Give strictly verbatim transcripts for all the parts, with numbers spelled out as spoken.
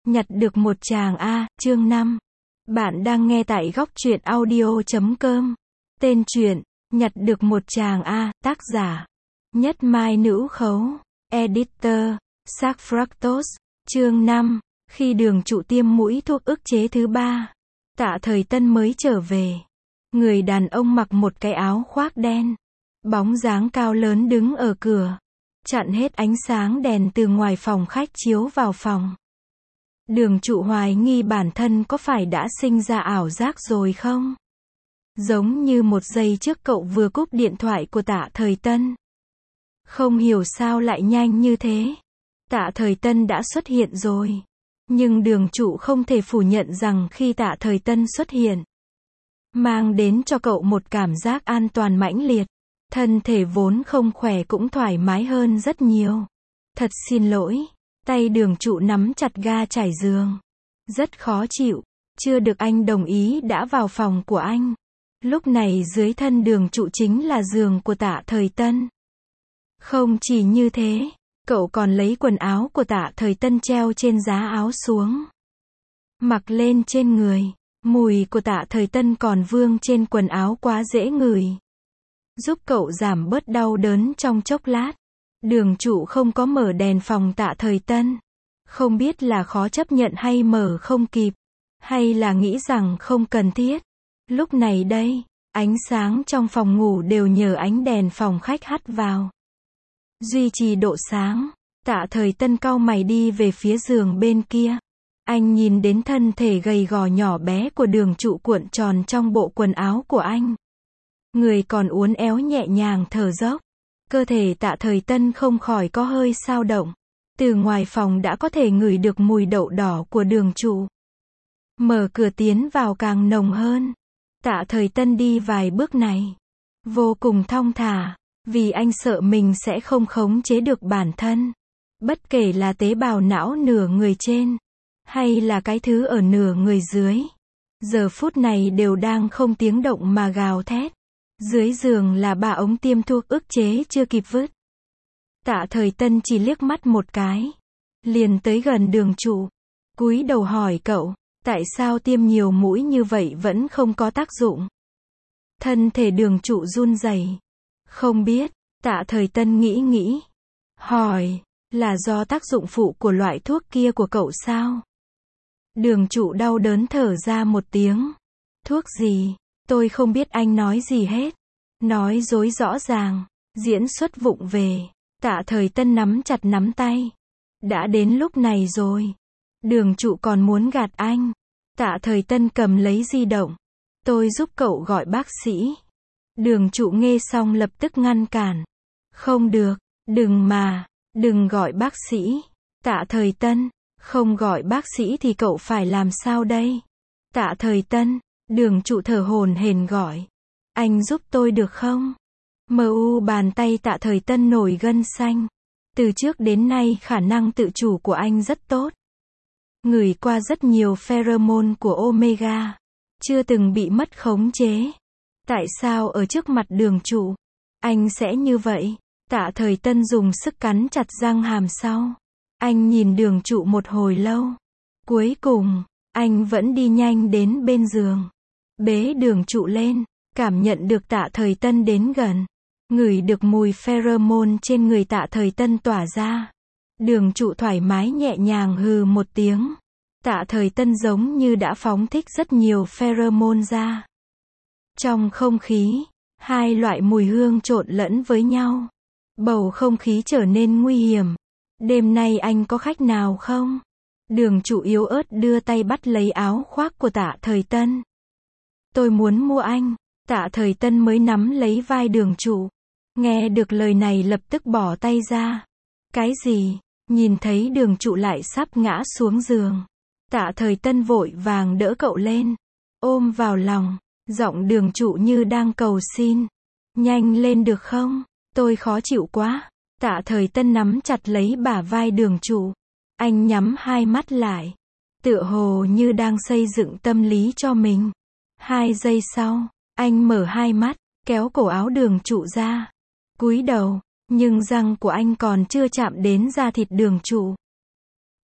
Nhặt được một chàng A, chương năm. Bạn đang nghe tại góc truyện audio chấm com. Tên truyện, Nhặt được một chàng A, tác giả, Nhất Mai Nữ Khấu, Editor, Sac Fractos, chương năm. Khi Đường Trụ tiêm mũi thuốc ức chế thứ ba, Tạ Thời Tân mới trở về. Người đàn ông mặc một cái áo khoác đen, bóng dáng cao lớn đứng ở cửa, chặn hết ánh sáng đèn từ ngoài phòng khách chiếu vào phòng. Đường Trụ hoài nghi bản thân có phải đã sinh ra ảo giác rồi không? Giống như một giây trước cậu vừa cúp điện thoại của Tạ Thời Tân. Không hiểu sao lại nhanh như thế. Tạ Thời Tân đã xuất hiện rồi. Nhưng Đường Trụ không thể phủ nhận rằng khi Tạ Thời Tân xuất hiện, mang đến cho cậu một cảm giác an toàn mãnh liệt. Thân thể vốn không khỏe cũng thoải mái hơn rất nhiều. Thật xin lỗi. Tay Đường Trụ nắm chặt ga trải giường. Rất khó chịu. Chưa được anh đồng ý đã vào phòng của anh. Lúc này dưới thân Đường Trụ chính là giường của Tạ Thời Tân. Không chỉ như thế, cậu còn lấy quần áo của Tạ Thời Tân treo trên giá áo xuống, mặc lên trên người. Mùi của Tạ Thời Tân còn vương trên quần áo quá dễ ngửi, giúp cậu giảm bớt đau đớn trong chốc lát. Đường Trụ không có mở đèn phòng Tạ Thời Tân. Không biết là khó chấp nhận hay mở không kịp, hay là nghĩ rằng không cần thiết. Lúc này đây, ánh sáng trong phòng ngủ đều nhờ ánh đèn phòng khách hắt vào, duy trì độ sáng. Tạ Thời Tân cau mày đi về phía giường bên kia. Anh nhìn đến thân thể gầy gò nhỏ bé của Đường Trụ cuộn tròn trong bộ quần áo của anh. Người còn uốn éo nhẹ nhàng thở dốc. Cơ thể Tạ Thời Tân không khỏi có hơi xao động. Từ ngoài phòng đã có thể ngửi được mùi đậu đỏ của Đường Trụ. Mở cửa tiến vào càng nồng hơn. Tạ Thời Tân đi vài bước này vô cùng thong thả, vì anh sợ mình sẽ không khống chế được bản thân. Bất kể là tế bào não nửa người trên, hay là cái thứ ở nửa người dưới, giờ phút này đều đang không tiếng động mà gào thét. Dưới giường là ba ống tiêm thuốc ức chế chưa kịp vứt. Tạ Thời Tân chỉ liếc mắt một cái, liền tới gần Đường Trụ, cúi đầu hỏi cậu, tại sao tiêm nhiều mũi như vậy vẫn không có tác dụng? Thân thể Đường Trụ run rẩy. Không biết. Tạ Thời Tân nghĩ nghĩ, hỏi, là do tác dụng phụ của loại thuốc kia của cậu sao? Đường Trụ đau đớn thở ra một tiếng. Thuốc gì? Tôi không biết, anh nói gì hết. Nói dối rõ ràng, diễn xuất vụng về. Tạ Thời Tân nắm chặt nắm tay. Đã đến lúc này rồi. Đường Trụ còn muốn gạt anh. Tạ Thời Tân cầm lấy di động. Tôi giúp cậu gọi bác sĩ. Đường Trụ nghe xong lập tức ngăn cản. Không được, đừng mà, đừng gọi bác sĩ. Tạ Thời Tân, không gọi bác sĩ thì cậu phải làm sao đây? Tạ Thời Tân, Đường Trụ thở hổn hển gọi. Anh giúp tôi được không? Mờ u bàn tay Tạ Thời Tân nổi gân xanh. Từ trước đến nay khả năng tự chủ của anh rất tốt. Ngửi qua rất nhiều pheromone của Omega. Chưa từng bị mất khống chế. Tại sao ở trước mặt Đường Trụ, anh sẽ như vậy? Tạ Thời Tân dùng sức cắn chặt răng hàm sau. Anh nhìn Đường Trụ một hồi lâu. Cuối cùng, anh vẫn đi nhanh đến bên giường. Bế Đường Trụ lên, cảm nhận được Tạ Thời Tân đến gần. Ngửi được mùi pheromone trên người Tạ Thời Tân tỏa ra. Đường Trụ thoải mái nhẹ nhàng hừ một tiếng. Tạ Thời Tân giống như đã phóng thích rất nhiều pheromone ra. Trong không khí, hai loại mùi hương trộn lẫn với nhau. Bầu không khí trở nên nguy hiểm. Đêm nay anh có khách nào không? Đường Trụ yếu ớt đưa tay bắt lấy áo khoác của Tạ Thời Tân. Tôi muốn mua anh. Tạ Thời Tân mới nắm lấy vai Đường Trụ. Nghe được lời này lập tức bỏ tay ra. Cái gì? Nhìn thấy Đường Trụ lại sắp ngã xuống giường. Tạ Thời Tân vội vàng đỡ cậu lên, ôm vào lòng. Giọng Đường Trụ như đang cầu xin. Nhanh lên được không? Tôi khó chịu quá. Tạ Thời Tân nắm chặt lấy bả vai Đường Trụ. Anh nhắm hai mắt lại, tựa hồ như đang xây dựng tâm lý cho mình. Hai giây sau, anh mở hai mắt, kéo cổ áo Đường Trụ ra, cúi đầu, nhưng răng của anh còn chưa chạm đến da thịt Đường Trụ.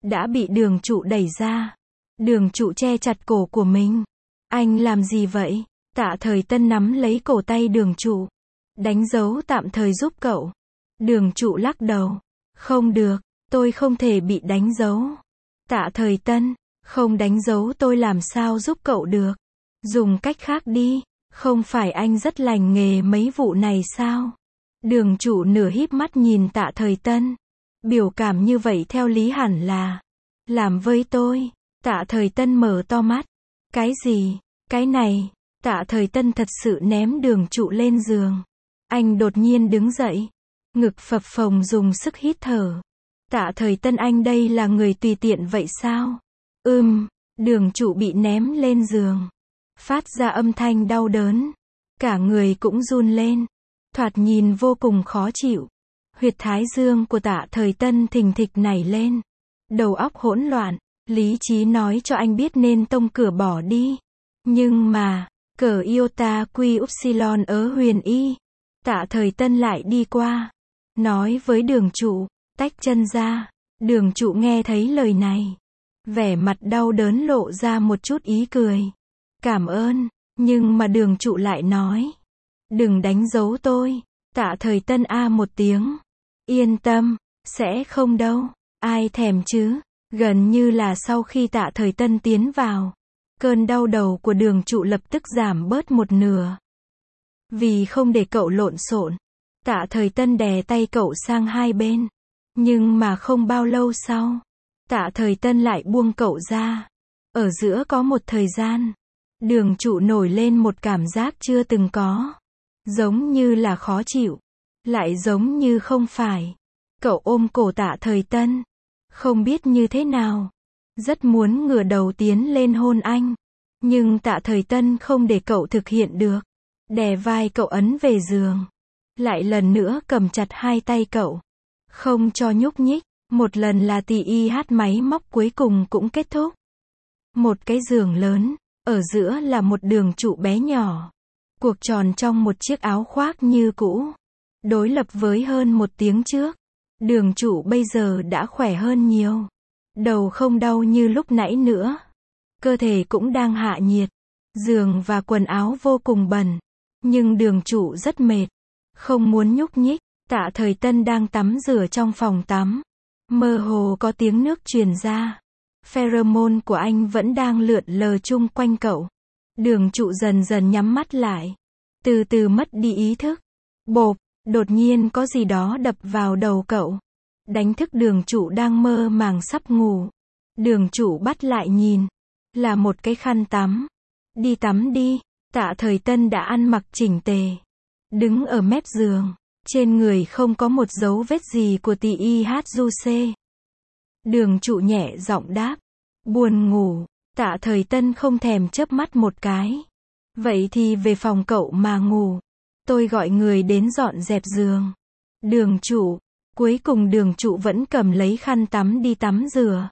đã bị đường trụ đẩy ra. Đường trụ che chặt cổ của mình. Anh làm gì vậy? Tạ Thời Tân nắm lấy cổ tay đường trụ. Đánh dấu tạm thời giúp cậu. Đường trụ lắc đầu. Không được, tôi không thể bị đánh dấu. Tạ Thời Tân, không đánh dấu tôi làm sao giúp cậu được. Dùng cách khác đi, không phải anh rất lành nghề mấy vụ này sao? Đường trụ nửa híp mắt nhìn Tạ Thời Tân. Biểu cảm như vậy theo lý hẳn là làm với tôi. Tạ Thời Tân mở to mắt. Cái gì? Cái này. Tạ Thời Tân thật sự ném đường trụ lên giường. Anh đột nhiên đứng dậy. Ngực phập phồng dùng sức hít thở. Tạ Thời Tân, anh đây là người tùy tiện vậy sao? Ừm, đường trụ bị ném lên giường. Phát ra âm thanh đau đớn. Cả người cũng run lên. Thoạt nhìn vô cùng khó chịu. Huyệt thái dương của Tạ Thời Tân thình thịch nảy lên. Đầu óc hỗn loạn. Lý trí nói cho anh biết nên tông cửa bỏ đi. Nhưng mà, cờ iota quy upsilon ở huyền y. Tạ Thời Tân lại đi qua. Nói với đường trụ, tách chân ra. Đường trụ nghe thấy lời này. Vẻ mặt đau đớn lộ ra một chút ý cười. Cảm ơn, nhưng mà đường trụ lại nói. Đừng đánh dấu tôi. Tạ Thời Tân a một tiếng. Yên tâm, sẽ không đâu. Ai thèm chứ. Gần như là sau khi Tạ Thời Tân tiến vào. Cơn đau đầu của đường trụ lập tức giảm bớt một nửa. Vì không để cậu lộn xộn. Tạ Thời Tân đè tay cậu sang hai bên. Nhưng mà không bao lâu sau. Tạ Thời Tân lại buông cậu ra. Ở giữa có một thời gian. Đường trụ nổi lên một cảm giác chưa từng có. Giống như là khó chịu. Lại giống như không phải. Cậu ôm cổ Tạ Thời Tân. Không biết như thế nào. Rất muốn ngửa đầu tiến lên hôn anh. Nhưng Tạ Thời Tân không để cậu thực hiện được. Đè vai cậu ấn về giường. Lại lần nữa cầm chặt hai tay cậu. Không cho nhúc nhích. Một lần là tì y hát máy móc cuối cùng cũng kết thúc. Một cái giường lớn. Ở giữa là một đường trụ bé nhỏ. Cuộc tròn trong một chiếc áo khoác như cũ. Đối lập với hơn một tiếng trước. Đường trụ bây giờ đã khỏe hơn nhiều. Đầu không đau như lúc nãy nữa. Cơ thể cũng đang hạ nhiệt. Giường và quần áo vô cùng bẩn. Nhưng đường trụ rất mệt. Không muốn nhúc nhích. Tạ Thời Tân đang tắm rửa trong phòng tắm. Mơ hồ có tiếng nước truyền ra. Pheromone của anh vẫn đang lượn lờ chung quanh cậu. Đường trụ dần dần nhắm mắt lại. Từ từ mất đi ý thức. Bộp, đột nhiên có gì đó đập vào đầu cậu. Đánh thức đường trụ đang mơ màng sắp ngủ. Đường trụ bắt lại nhìn. Là một cái khăn tắm. Đi tắm đi. Tạ Thời Tân đã ăn mặc chỉnh tề. Đứng ở mép giường. Trên người không có một dấu vết gì của tì y hát du xê. Đường trụ nhẹ giọng đáp. Buồn ngủ. Tạ Thời Tân không thèm chớp mắt một cái. Vậy thì về phòng cậu mà ngủ. Tôi gọi người đến dọn dẹp giường. Đường trụ. Cuối cùng đường trụ vẫn cầm lấy khăn tắm đi tắm rửa.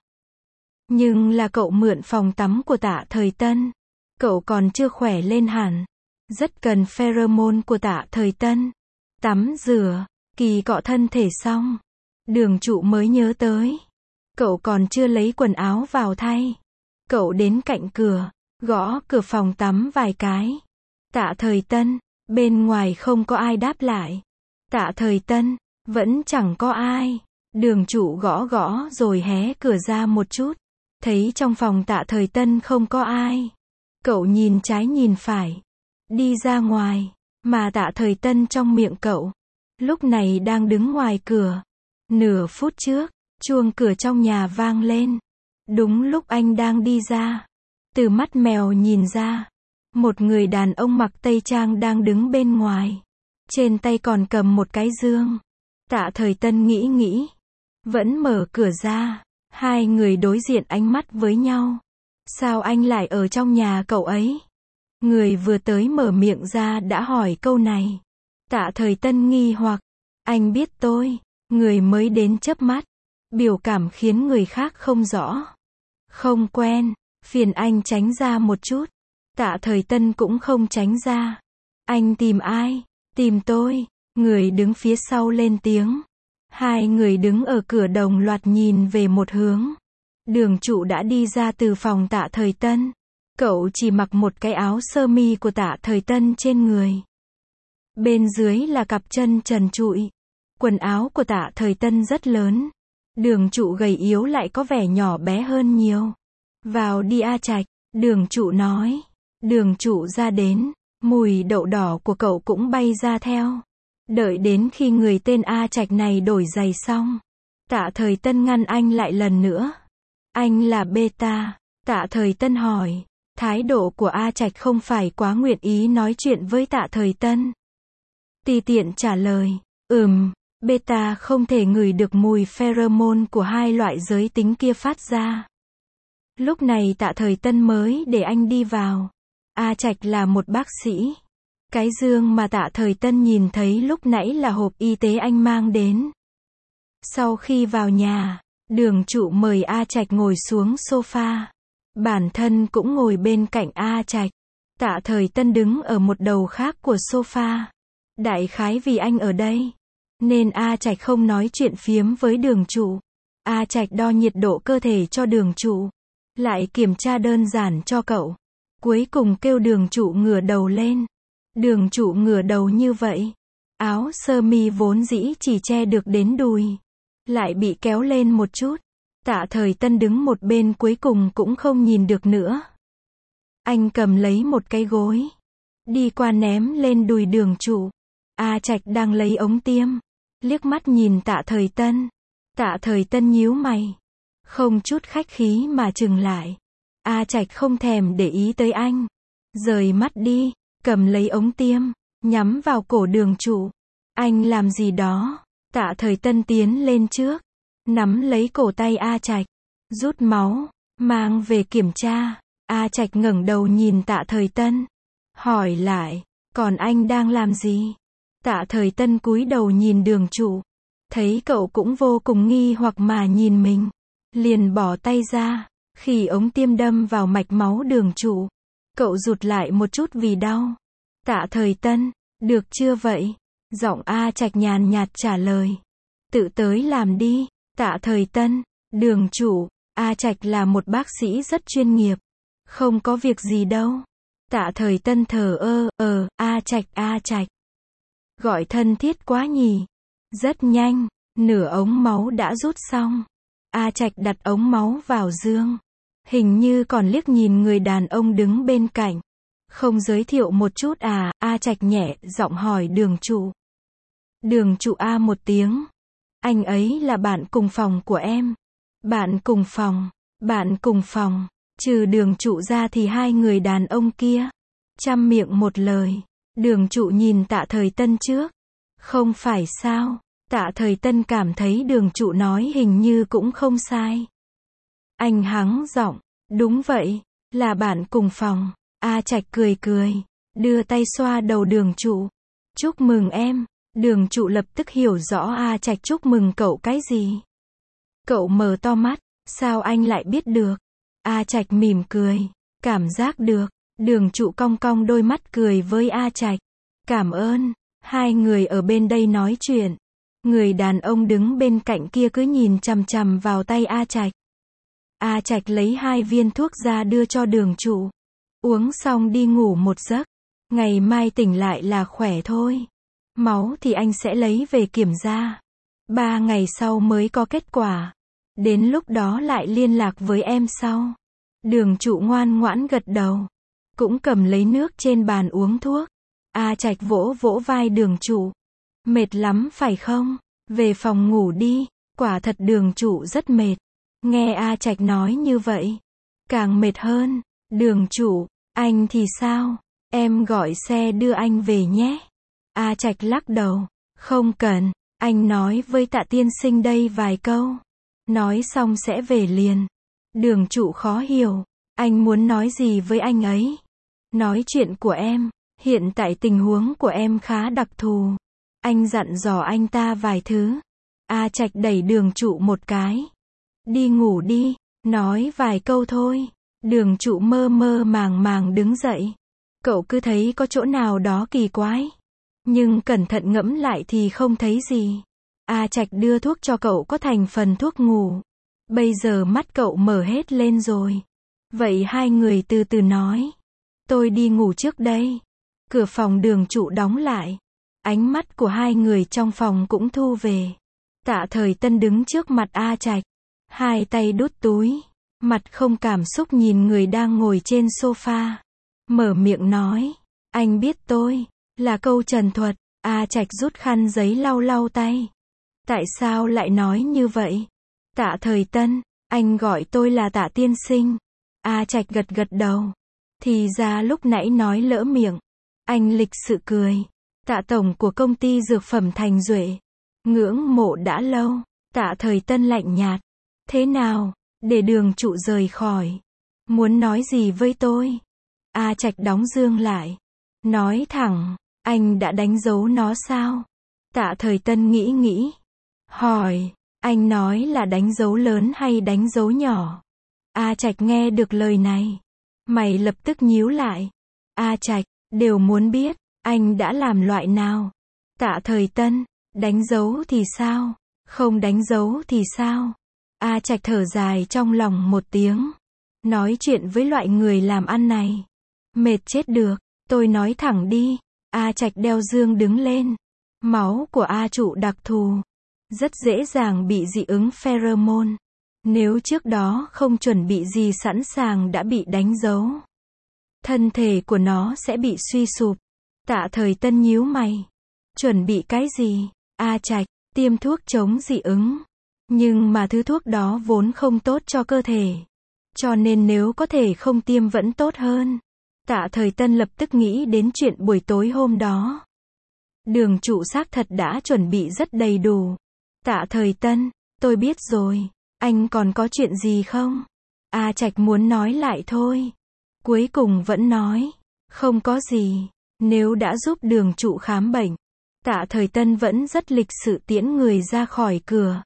Nhưng là cậu mượn phòng tắm của Tạ Thời Tân. Cậu còn chưa khỏe lên hẳn. Rất cần pheromone của Tạ Thời Tân. Tắm rửa, kỳ cọ thân thể xong. Đường trụ mới nhớ tới. Cậu còn chưa lấy quần áo vào thay. Cậu đến cạnh cửa, gõ cửa phòng tắm vài cái. Tạ Thời Tân, bên ngoài không có ai đáp lại. Tạ Thời Tân, vẫn chẳng có ai. Đường trụ gõ gõ rồi hé cửa ra một chút. Thấy trong phòng Tạ Thời Tân không có ai. Cậu nhìn trái nhìn phải. Đi ra ngoài. Mà Tạ Thời Tân trong miệng cậu. Lúc này đang đứng ngoài cửa. Nửa phút trước, chuông cửa trong nhà vang lên. Đúng lúc anh đang đi ra. Từ mắt mèo nhìn ra. Một người đàn ông mặc tây trang đang đứng bên ngoài. Trên tay còn cầm một cái dương. Tạ Thời Tân nghĩ nghĩ. Vẫn mở cửa ra. Hai người đối diện ánh mắt với nhau. Sao anh lại ở trong nhà cậu ấy? Người vừa tới mở miệng ra đã hỏi câu này. Tạ Thời Tân nghi hoặc. Anh biết tôi. Người mới đến chớp mắt. Biểu cảm khiến người khác không rõ. Không quen. Phiền anh tránh ra một chút. Tạ Thời Tân cũng không tránh ra. Anh tìm ai? Tìm tôi. Người đứng phía sau lên tiếng. Hai người đứng ở cửa đồng loạt nhìn về một hướng. Đường Trụ đã đi ra từ phòng Tạ Thời Tân. Cậu chỉ mặc một cái áo sơ mi của Tạ Thời Tân trên người. Bên dưới là cặp chân trần trụi. Quần áo của Tạ Thời Tân rất lớn. Đường Trụ gầy yếu lại có vẻ nhỏ bé hơn nhiều. Vào đi A Trạch, Đường Trụ nói. Đường Trụ ra đến, mùi đậu đỏ của cậu cũng bay ra theo. Đợi đến khi người tên A Trạch này đổi giày xong, Tạ Thời Tân ngăn anh lại lần nữa. Anh là beta. Tạ Thời Tân hỏi. Thái độ của A Trạch không phải quá nguyện ý nói chuyện với Tạ Thời Tân. Tùy tiện trả lời. Ừm, beta không thể ngửi được mùi pheromone của hai loại giới tính kia phát ra. Lúc này Tạ Thời Tân mới để anh đi vào. A Trạch là một bác sĩ. Cái giường mà Tạ Thời Tân nhìn thấy lúc nãy là hộp y tế anh mang đến. Sau khi vào nhà, Đường Trụ mời A Trạch ngồi xuống sofa. Bản thân cũng ngồi bên cạnh A Trạch. Tạ Thời Tân đứng ở một đầu khác của sofa. Đại khái vì anh ở đây, nên A Trạch không nói chuyện phiếm với Đường Trụ. A Trạch đo nhiệt độ cơ thể cho Đường Trụ, lại kiểm tra đơn giản cho cậu. Cuối cùng kêu Đường Trụ ngửa đầu lên. Đường Trụ ngửa đầu như vậy. Áo sơ mi vốn dĩ chỉ che được đến đùi, lại bị kéo lên một chút. Tạ Thời Tân đứng một bên cuối cùng cũng không nhìn được nữa. Anh cầm lấy một cái gối, đi qua ném lên đùi Đường Trụ. A Trạch đang lấy ống tiêm, liếc mắt nhìn Tạ Thời Tân. Tạ Thời Tân nhíu mày, không chút khách khí mà chừng lại. A Trạch không thèm để ý tới anh, rời mắt đi, cầm lấy ống tiêm, nhắm vào cổ Đường Trụ. Anh làm gì đó? Tạ Thời Tân tiến lên trước, nắm lấy cổ tay A Trạch, rút máu, mang về kiểm tra. A Trạch ngẩng đầu nhìn Tạ Thời Tân, hỏi lại, còn anh đang làm gì? Tạ Thời Tân cúi đầu nhìn Đường Trụ, thấy cậu cũng vô cùng nghi hoặc mà nhìn mình, liền bỏ tay ra. Khi ống tiêm đâm vào mạch máu Đường Trụ, cậu rụt lại một chút vì đau. Tạ Thời Tân, được chưa vậy? Giọng A Trạch nhàn nhạt trả lời. Tự tới làm đi. Tạ Thời Tân, Đường Trụ, A Trạch là một bác sĩ rất chuyên nghiệp. Không có việc gì đâu. Tạ Thời Tân thờ ơ, ờ, A Trạch, A Trạch. Gọi thân thiết quá nhỉ. Rất nhanh, nửa ống máu đã rút xong. A Trạch đặt ống máu vào dương. Hình như còn liếc nhìn người đàn ông đứng bên cạnh. Không giới thiệu một chút à? A Trạch nhẹ giọng hỏi Đường Trụ. Đường Trụ a một tiếng. Anh ấy là bạn cùng phòng của em. Bạn cùng phòng, bạn cùng phòng. Trừ Đường Trụ ra thì hai người đàn ông kia chăm miệng một lời. Đường Trụ nhìn Tạ Thời Tân trước. Không phải sao? Tạ Thời Tân cảm thấy Đường Trụ nói hình như cũng không sai. Anh hắng giọng, đúng vậy, là bạn cùng phòng. A Trạch cười cười, đưa tay xoa đầu Đường Trụ. Chúc mừng em. Đường Trụ lập tức hiểu rõ A Trạch chúc mừng cậu cái gì. Cậu mở to mắt, sao anh lại biết được? A Trạch mỉm cười, cảm giác được. Đường Trụ cong cong đôi mắt cười với A Trạch. Cảm ơn. Hai người ở bên đây nói chuyện. Người đàn ông đứng bên cạnh kia cứ nhìn chằm chằm vào tay A Trạch. A Trạch lấy hai viên thuốc ra đưa cho Đường Trụ. Uống xong đi ngủ một giấc. Ngày mai tỉnh lại là khỏe thôi. Máu thì anh sẽ lấy về kiểm tra. Ba ngày sau mới có kết quả. Đến lúc đó lại liên lạc với em sau. Đường Trụ ngoan ngoãn gật đầu. Cũng cầm lấy nước trên bàn uống thuốc. A Trạch vỗ vỗ vai Đường Trụ. Mệt lắm phải không? Về phòng ngủ đi. Quả thật Đường Trụ rất mệt. Nghe A Trạch nói như vậy, càng mệt hơn. Đường Trụ, anh thì sao? Em gọi xe đưa anh về nhé. A Trạch lắc đầu. Không cần, anh nói với Tạ tiên sinh đây vài câu. Nói xong sẽ về liền. Đường Trụ khó hiểu. Anh muốn nói gì với anh ấy? Nói chuyện của em. Hiện tại tình huống của em khá đặc thù. Anh dặn dò anh ta vài thứ. A Trạch đẩy Đường Trụ một cái. Đi ngủ đi. Nói vài câu thôi. Đường Trụ mơ mơ màng màng đứng dậy. Cậu cứ thấy có chỗ nào đó kỳ quái. Nhưng cẩn thận ngẫm lại thì không thấy gì. A Trạch đưa thuốc cho cậu có thành phần thuốc ngủ. Bây giờ mắt cậu mở hết lên rồi. Vậy hai người từ từ nói. Tôi đi ngủ trước đây. Cửa phòng Đường Trụ đóng lại. Ánh mắt của hai người trong phòng cũng thu về. Tạ Thời Tân đứng trước mặt A Trạch. Hai tay đút túi. Mặt không cảm xúc nhìn người đang ngồi trên sofa. Mở miệng nói. Anh biết tôi. Là câu trần thuật. A Trạch rút khăn giấy lau lau tay. Tại sao lại nói như vậy? Tạ Thời Tân. Anh gọi tôi là Tạ tiên sinh. A Trạch gật gật đầu. Thì ra lúc nãy nói lỡ miệng. Anh lịch sự cười. Tạ tổng của công ty dược phẩm Thành Duệ. Ngưỡng mộ đã lâu. Tạ Thời Tân lạnh nhạt. Thế nào? Để Đường Trụ rời khỏi. Muốn nói gì với tôi? A Trạch đóng dương lại. Nói thẳng. Anh đã đánh dấu nó sao? Tạ Thời Tân nghĩ nghĩ. Hỏi. Anh nói là đánh dấu lớn hay đánh dấu nhỏ? A Trạch nghe được lời này. Mày lập tức nhíu lại. A Trạch. Đều muốn biết. Anh đã làm loại nào? Tạ Thời Tân. Đánh dấu thì sao? Không đánh dấu thì sao? A Trạch thở dài trong lòng một tiếng. Nói chuyện với loại người làm ăn này. Mệt chết được. Tôi nói thẳng đi. A Trạch đeo dương đứng lên. Máu của A Trụ đặc thù. Rất dễ dàng bị dị ứng pheromone. Nếu trước đó không chuẩn bị gì sẵn sàng đã bị đánh dấu. Thân thể của nó sẽ bị suy sụp. Tạ Thời Tân nhíu mày. Chuẩn bị cái gì? A Trạch, tiêm thuốc chống dị ứng. Nhưng mà thứ thuốc đó vốn không tốt cho cơ thể. Cho nên nếu có thể không tiêm vẫn tốt hơn. Tạ Thời Tân lập tức nghĩ đến chuyện buổi tối hôm đó. Đường Trụ xác thật đã chuẩn bị rất đầy đủ. Tạ Thời Tân, tôi biết rồi. Anh còn có chuyện gì không? A Trạch muốn nói lại thôi. Cuối cùng vẫn nói. Không có gì. Nếu đã giúp Đường Trụ khám bệnh. Tạ Thời Tân vẫn rất lịch sự tiễn người ra khỏi cửa.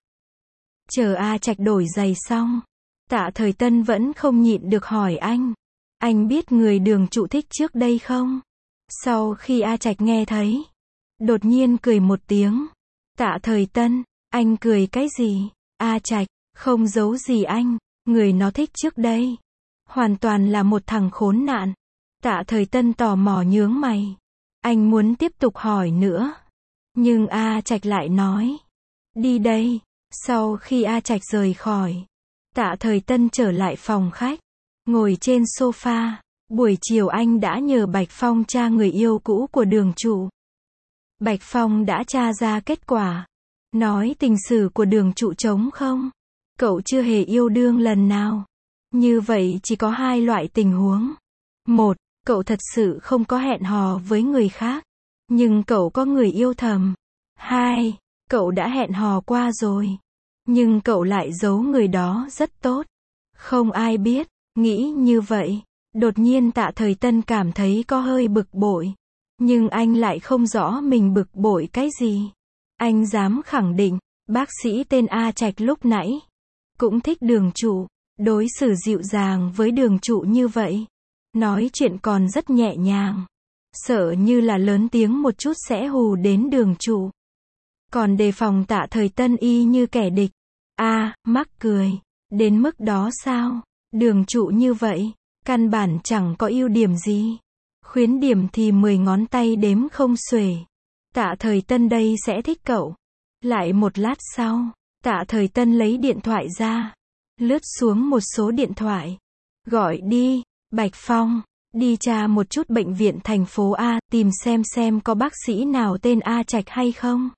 Chờ A Trạch đổi giày xong. Tạ Thời Tân vẫn không nhịn được hỏi anh. Anh biết người Đường Trụ thích trước đây không? Sau khi A Trạch nghe thấy. Đột nhiên cười một tiếng. Tạ Thời Tân, anh cười cái gì? A Trạch, không giấu gì anh. Người nó thích trước đây. Hoàn toàn là một thằng khốn nạn. Tạ Thời Tân tò mò nhướng mày. Anh muốn tiếp tục hỏi nữa. Nhưng A Trạch lại nói. Đi đây. Sau khi A Trạch rời khỏi. Tạ Thời Tân trở lại phòng khách. Ngồi trên sofa. Buổi chiều anh đã nhờ Bạch Phong tra người yêu cũ của Đường Trụ. Bạch Phong đã tra ra kết quả. Nói tình sử của Đường Trụ trống không. Cậu chưa hề yêu đương lần nào. Như vậy chỉ có hai loại tình huống. Một, cậu thật sự không có hẹn hò với người khác. Nhưng cậu có người yêu thầm. Hai, cậu đã hẹn hò qua rồi. Nhưng cậu lại giấu người đó rất tốt. Không ai biết. Nghĩ như vậy. Đột nhiên Tạ Thời Tân cảm thấy có hơi bực bội. Nhưng anh lại không rõ mình bực bội cái gì. Anh dám khẳng định. Bác sĩ tên A Trạch lúc nãy. Cũng thích Đường Trụ. Đối xử dịu dàng với Đường Trụ như vậy. Nói chuyện còn rất nhẹ nhàng. Sợ như là lớn tiếng một chút sẽ hù đến Đường Trụ. Còn đề phòng Tạ Thời Tân y như kẻ địch. A, à, mắc cười. Đến mức đó sao? Đường Trụ như vậy. Căn bản chẳng có ưu điểm gì. Khuyến điểm thì mười ngón tay đếm không xuể. Tạ Thời Tân đây sẽ thích cậu. Lại một lát sau. Tạ Thời Tân lấy điện thoại ra. Lướt xuống một số điện thoại. Gọi đi. Bạch Phong. Đi tra một chút bệnh viện thành phố A. Tìm xem xem có bác sĩ nào tên A Trạch hay không.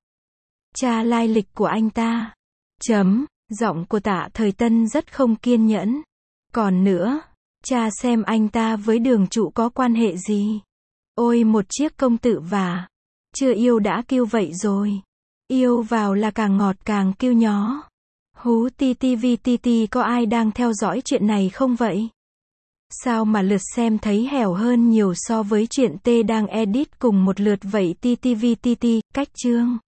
Tra lai lịch của anh ta. Chấm. Giọng của Tạ Thời Tân rất không kiên nhẫn. Còn nữa. Tra xem anh ta với Đường Trụ có quan hệ gì. Ôi một chiếc công tự vả. Chưa yêu đã kêu vậy rồi. Yêu vào là càng ngọt càng kêu nhó. Hú ti ti vi ti ti có ai đang theo dõi chuyện này không vậy? Sao mà lượt xem thấy hẻo hơn nhiều so với chuyện T đang edit cùng một lượt vậy ti ti vi ti ti, cách chương.